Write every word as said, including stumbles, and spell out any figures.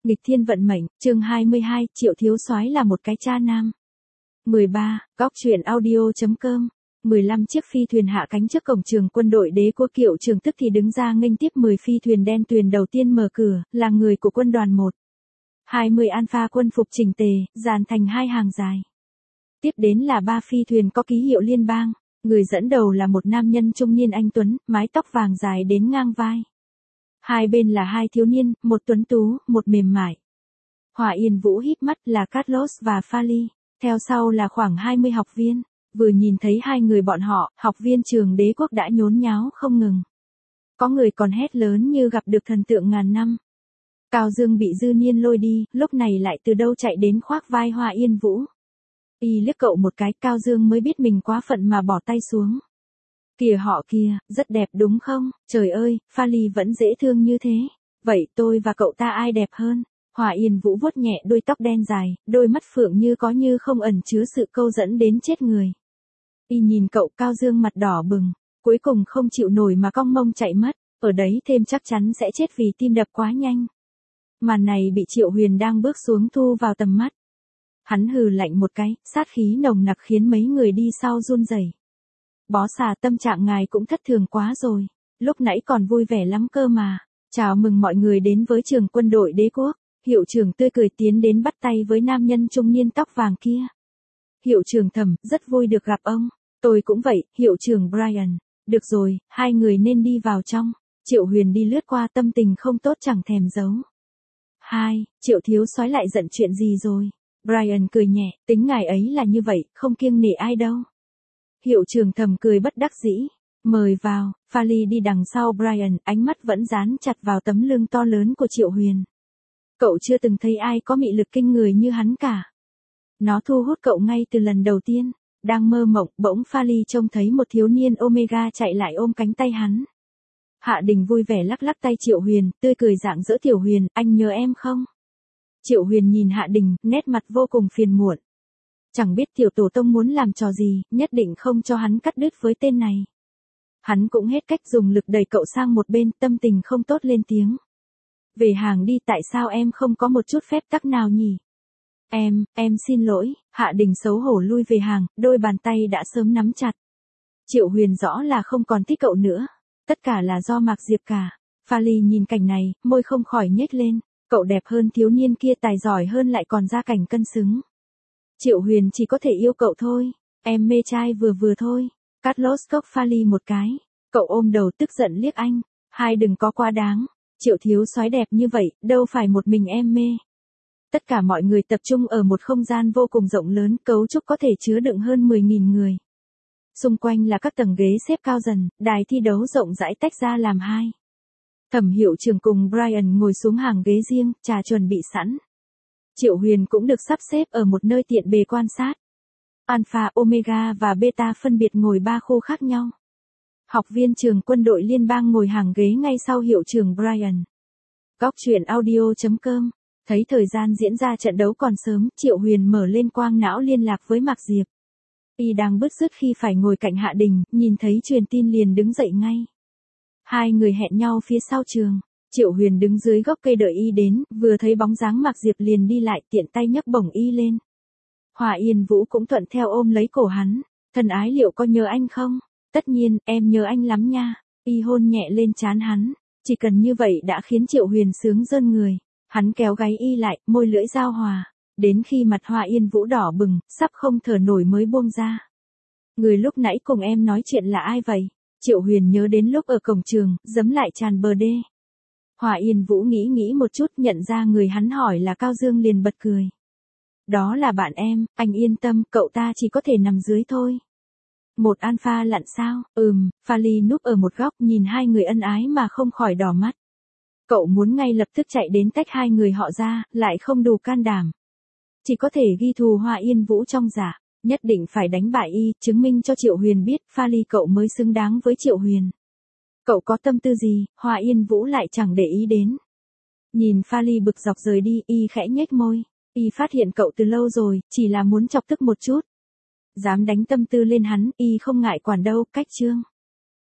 Nghịch thiên vận mệnh, chương hai mươi hai, Triệu Thiếu Soái là một cái cha nam. mười ba, góc truyện audio.com. mười lăm chiếc phi thuyền hạ cánh trước cổng trường quân đội Đế Quốc. Kiệu Trường tức thì đứng ra nghênh tiếp mười phi thuyền đen tuyền đầu tiên mở cửa, là người của quân đoàn một. hai mươi Alpha quân phục chỉnh tề, dàn thành hai hàng dài. Tiếp đến là ba phi thuyền có ký hiệu liên bang, người dẫn đầu là một nam nhân trung niên anh tuấn, mái tóc vàng dài đến ngang vai. Hai bên là hai thiếu niên, một tuấn tú, một mềm mại. Hỏa Yên Vũ híp mắt là Carlos và Fali, theo sau là khoảng hai mươi học viên. Vừa nhìn thấy hai người bọn họ, học viên trường Đế Quốc đã nhốn nháo không ngừng. Có người còn hét lớn như gặp được thần tượng ngàn năm. Cao Dương bị Dư Niên lôi đi, lúc này lại từ đâu chạy đến khoác vai Hỏa Yên Vũ. Y liếc cậu một cái, Cao Dương mới biết mình quá phận mà bỏ tay xuống. Kìa họ kia, rất đẹp đúng không? Trời ơi, Fali vẫn dễ thương như thế. Vậy tôi và cậu ta ai đẹp hơn? Hỏa Yên Vũ vuốt nhẹ đuôi tóc đen dài, đôi mắt phượng như có như không ẩn chứa sự câu dẫn đến chết người. Y nhìn cậu, Cao Dương mặt đỏ bừng, cuối cùng không chịu nổi mà cong mông chạy mất, ở đấy thêm chắc chắn sẽ chết vì tim đập quá nhanh. Màn này bị Triệu Huyền đang bước xuống thu vào tầm mắt. Hắn hừ lạnh một cái, sát khí nồng nặc khiến mấy người đi sau run rẩy. Bó xà, tâm trạng ngài cũng thất thường quá rồi, lúc nãy còn vui vẻ lắm cơ mà. Chào mừng mọi người đến với trường quân đội Đế Quốc. Hiệu trưởng tươi cười tiến đến bắt tay với nam nhân trung niên tóc vàng kia. Hiệu trưởng Thẩm, rất vui được gặp ông. Tôi cũng vậy, hiệu trưởng Brian. Được rồi, hai người nên đi vào trong. Triệu Huyền đi lướt qua, tâm tình không tốt chẳng thèm giấu. Hai, Triệu Thiếu Soái lại giận chuyện gì rồi? Brian cười nhẹ, tính ngài ấy là như vậy, không kiêng nể ai đâu. Hiệu trưởng Thẩm cười bất đắc dĩ. Mời vào. Fali đi đằng sau Brian, ánh mắt vẫn dán chặt vào tấm lưng to lớn của Triệu Huyền. Cậu chưa từng thấy ai có mị lực kinh người như hắn cả. Nó thu hút cậu ngay từ lần đầu tiên. Đang mơ mộng, bỗng Fali trông thấy một thiếu niên Omega chạy lại ôm cánh tay hắn. Hạ Đình vui vẻ lắc lắc tay Triệu Huyền, tươi cười rạng rỡ. Tiểu Huyền, anh nhớ em không? Triệu Huyền nhìn Hạ Đình, nét mặt vô cùng phiền muộn. Chẳng biết tiểu tổ tông muốn làm trò gì, nhất định không cho hắn cắt đứt với tên này. Hắn cũng hết cách dùng lực đẩy cậu sang một bên, tâm tình không tốt lên tiếng. Về hàng đi, tại sao em không có một chút phép tắc nào nhỉ? Em, em xin lỗi. Hạ Đình xấu hổ lui về hàng, đôi bàn tay đã sớm nắm chặt. Triệu Huyền rõ là không còn thích cậu nữa. Tất cả là do Mạc Diệp cả. Fali nhìn cảnh này, môi không khỏi nhếch lên. Cậu đẹp hơn thiếu niên kia, tài giỏi hơn lại còn ra cảnh cân xứng. Triệu Huyền chỉ có thể yêu cậu thôi. Em mê trai vừa vừa thôi. Carlos cốc Fali một cái. Cậu ôm đầu tức giận liếc anh. Hai đừng có quá đáng. Triệu Thiếu Soái đẹp như vậy, đâu phải một mình em mê. Tất cả mọi người tập trung ở một không gian vô cùng rộng lớn, cấu trúc có thể chứa đựng hơn mười nghìn người. Xung quanh là các tầng ghế xếp cao dần, đài thi đấu rộng rãi tách ra làm hai. Thẩm hiệu trưởng cùng Brian ngồi xuống hàng ghế riêng, trà chuẩn bị sẵn. Triệu Huyền cũng được sắp xếp ở một nơi tiện bề quan sát. Alpha, Omega và Beta phân biệt ngồi ba khu khác nhau. Học viên trường quân đội liên bang ngồi hàng ghế ngay sau hiệu trưởng Brian. Góc truyện audio.com. Thấy thời gian diễn ra trận đấu còn sớm, Triệu Huyền mở lên quang não liên lạc với Mạc Diệp. Y đang bứt rứt khi phải ngồi cạnh Hạ Đình, nhìn thấy truyền tin liền đứng dậy ngay. Hai người hẹn nhau phía sau trường. Triệu Huyền đứng dưới gốc cây đợi Y đến, vừa thấy bóng dáng Mạc Diệp liền đi lại, tiện tay nhấc bổng Y lên. Hỏa Yên Vũ cũng thuận theo ôm lấy cổ hắn. Thân ái, liệu có nhớ anh không? Tất nhiên, em nhớ anh lắm nha. Y hôn nhẹ lên trán hắn. Chỉ cần như vậy đã khiến Triệu Huyền sướng rơn người. Hắn kéo gáy Y lại, môi lưỡi giao hòa. Đến khi mặt Hỏa Yên Vũ đỏ bừng, sắp không thở nổi mới buông ra. Người lúc nãy cùng em nói chuyện là ai vậy? Triệu Huyền nhớ đến lúc ở cổng trường, giấm lại tràn bờ đê. Hỏa Yên Vũ nghĩ nghĩ một chút, nhận ra người hắn hỏi là Cao Dương liền bật cười. Đó là bạn em, anh yên tâm, cậu ta chỉ có thể nằm dưới thôi. Một alpha lặn sao? Ừm. Fali núp ở một góc nhìn hai người ân ái mà không khỏi đỏ mắt. Cậu muốn ngay lập tức chạy đến tách hai người họ ra, lại không đủ can đảm. Chỉ có thể ghi thù Hỏa Yên Vũ trong giả, nhất định phải đánh bại Y, chứng minh cho Triệu Huyền biết Fali cậu mới xứng đáng với Triệu Huyền. Cậu có tâm tư gì? Hỏa Yên Vũ lại chẳng để ý đến. Nhìn Fali bực dọc rời đi, Y khẽ nhếch môi. Y phát hiện cậu từ lâu rồi, chỉ là muốn chọc tức một chút. Dám đánh tâm tư lên hắn, Y không ngại quản đâu, cách chương.